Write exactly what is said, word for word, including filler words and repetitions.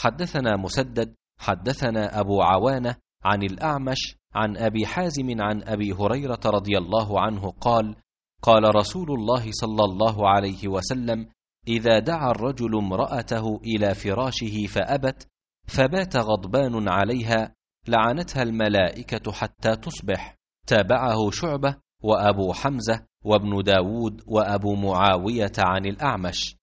حدثنا مسدد حدثنا أبو عوانة عن الأعمش عن أبي حازم عن أبي هريرة رضي الله عنه قال: قال رسول الله صلى الله عليه وسلم: إذا دعا الرجل امرأته إلى فراشه فأبت فبات غضبان عليها لعنتها الملائكة حتى تصبح. تابعه شعبة وأبو حمزة وابن داود وأبو معاوية عن الأعمش.